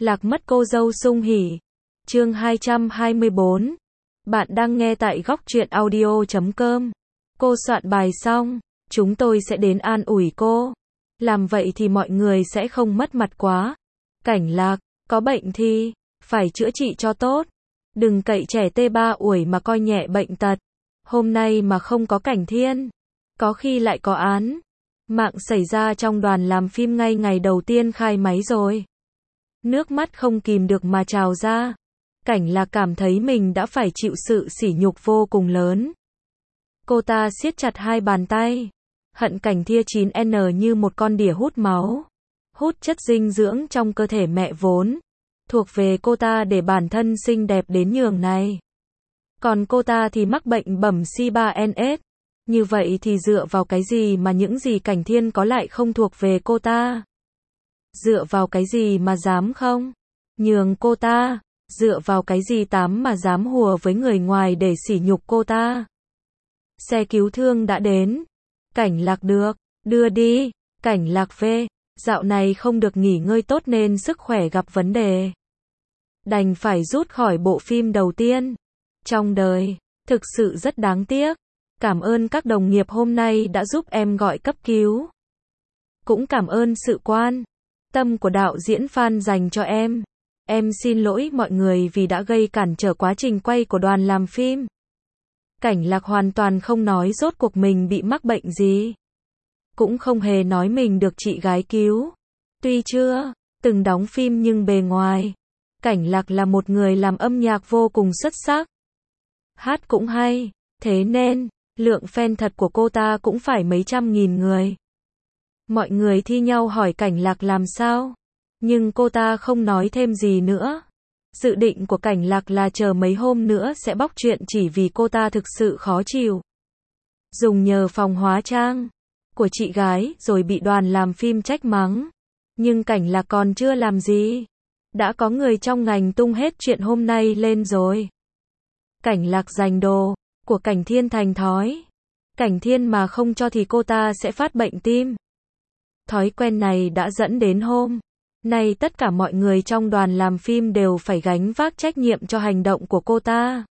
Lạc mất cô dâu sung hỉ. Chương 224. Bạn đang nghe tại góc truyện audio.com. Cô soạn bài xong, chúng tôi sẽ đến an ủi cô. Làm vậy thì mọi người sẽ không mất mặt quá. Cảnh Lạc, có bệnh thì phải chữa trị cho tốt. Đừng cậy trẻ T3 ủi mà coi nhẹ bệnh tật. Hôm nay mà không có Cảnh Thiên, có khi lại có án mạng xảy ra trong đoàn làm phim ngay ngày đầu tiên khai máy rồi. Nước mắt không kìm được mà trào ra. Cảnh Lạc cảm thấy mình đã phải chịu sự sỉ nhục vô cùng lớn. Cô ta siết chặt hai bàn tay. Hận Cảnh Thia 9N như một con đỉa hút máu. Hút chất dinh dưỡng trong cơ thể mẹ vốn thuộc về cô ta để bản thân xinh đẹp đến nhường này. Còn cô ta thì mắc bệnh bẩm C3NS. Như vậy thì dựa vào cái gì mà những gì Cảnh Thiên có lại không thuộc về cô ta? Dựa vào cái gì mà dám không nhường cô ta? Dựa vào cái gì mà dám hùa với người ngoài để sỉ nhục cô ta? Xe cứu thương đã đến. Cảnh Lạc được đưa đi. Cảnh Lạc về. Dạo này không được nghỉ ngơi tốt nên sức khỏe gặp vấn đề. Đành phải rút khỏi bộ phim đầu tiên trong đời. Thực sự rất đáng tiếc. Cảm ơn các đồng nghiệp hôm nay đã giúp em gọi cấp cứu. Cũng cảm ơn sự quan tâm của đạo diễn Phan dành cho em. Em xin lỗi mọi người vì đã gây cản trở quá trình quay của đoàn làm phim. Cảnh Lạc hoàn toàn không nói rốt cuộc mình bị mắc bệnh gì. Cũng không hề nói mình được chị gái cứu. Tuy chưa từng đóng phim nhưng bề ngoài, Cảnh Lạc là một người làm âm nhạc vô cùng xuất sắc. Hát cũng hay, thế nên lượng fan thật của cô ta cũng phải mấy trăm nghìn người. Mọi người thi nhau hỏi Cảnh Lạc làm sao, nhưng cô ta không nói thêm gì nữa. Dự định của Cảnh Lạc là chờ mấy hôm nữa sẽ bóc chuyện chỉ vì cô ta thực sự khó chịu. Dùng nhờ phòng hóa trang của chị gái rồi bị đoàn làm phim trách mắng. Nhưng Cảnh Lạc còn chưa làm gì, đã có người trong ngành tung hết chuyện hôm nay lên rồi. Cảnh Lạc giành đồ của Cảnh Thiên thành thói. Cảnh Thiên mà không cho thì cô ta sẽ phát bệnh tim. Thói quen này đã dẫn đến hôm nay tất cả mọi người trong đoàn làm phim đều phải gánh vác trách nhiệm cho hành động của cô ta.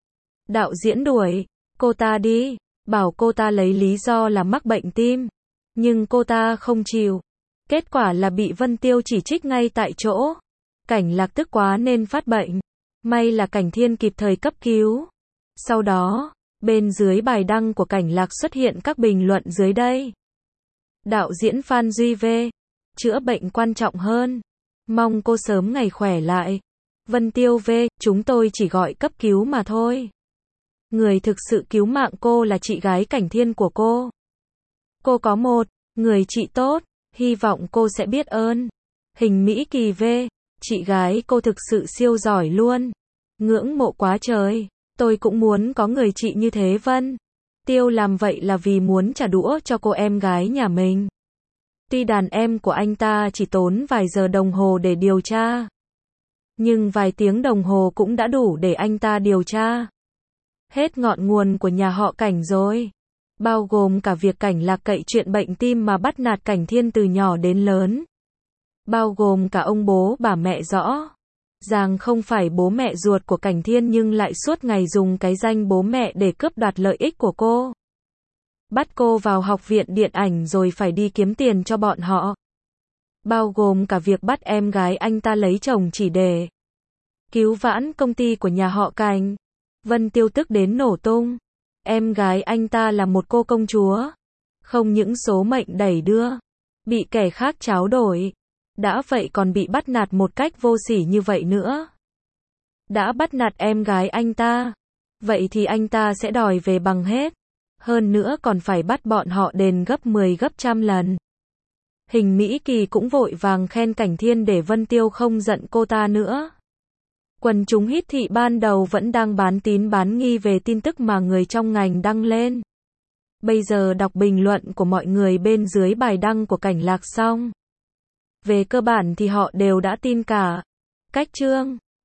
Đạo diễn đuổi cô ta đi, bảo cô ta lấy lý do là mắc bệnh tim. Nhưng cô ta không chịu. Kết quả là bị Vân Tiêu chỉ trích ngay tại chỗ. Cảnh Lạc tức quá nên phát bệnh. May là Cảnh Thiên kịp thời cấp cứu. Sau đó, bên dưới bài đăng của Cảnh Lạc xuất hiện các bình luận dưới đây. Đạo diễn Phan Duy V. Chữa bệnh quan trọng hơn. Mong cô sớm ngày khỏe lại. Vân Tiêu V. Chúng tôi chỉ gọi cấp cứu mà thôi. Người thực sự cứu mạng cô là chị gái Cảnh Thiên của cô. Cô có một người chị tốt. Hy vọng cô sẽ biết ơn. Hình Mỹ Kỳ V. Chị gái cô thực sự siêu giỏi luôn. Ngưỡng mộ quá trời. Tôi cũng muốn có người chị như thế. Vân Tiêu làm vậy là vì muốn trả đũa cho cô em gái nhà mình. Tuy đàn em của anh ta chỉ tốn vài giờ đồng hồ để điều tra, nhưng vài tiếng đồng hồ cũng đã đủ để anh ta điều tra hết ngọn nguồn của nhà họ Cảnh rồi. Bao gồm cả việc Cảnh Lạc cậy chuyện bệnh tim mà bắt nạt Cảnh Thiên từ nhỏ đến lớn. Bao gồm cả ông bố bà mẹ rõ ràng không phải bố mẹ ruột của Cảnh Thiên nhưng lại suốt ngày dùng cái danh bố mẹ để cướp đoạt lợi ích của cô. Bắt cô vào học viện điện ảnh rồi phải đi kiếm tiền cho bọn họ. Bao gồm cả việc bắt em gái anh ta lấy chồng chỉ để cứu vãn công ty của nhà họ Cảnh. Vân Tiêu tức đến nổ tung. Em gái anh ta là một cô công chúa. Không những số mệnh đẩy đưa, bị kẻ khác tráo đổi. Đã vậy còn bị bắt nạt một cách vô sỉ như vậy nữa. Đã bắt nạt em gái anh ta, vậy thì anh ta sẽ đòi về bằng hết. Hơn nữa còn phải bắt bọn họ đền gấp 10 gấp trăm lần. Hình Mỹ Kỳ cũng vội vàng khen Cảnh Thiên để Vân Tiêu không giận cô ta nữa. Quần chúng hít thị ban đầu vẫn đang bán tín bán nghi về tin tức mà người trong ngành đăng lên. Bây giờ đọc bình luận của mọi người bên dưới bài đăng của Cảnh Lạc xong, về cơ bản thì họ đều đã tin cả. Cách chương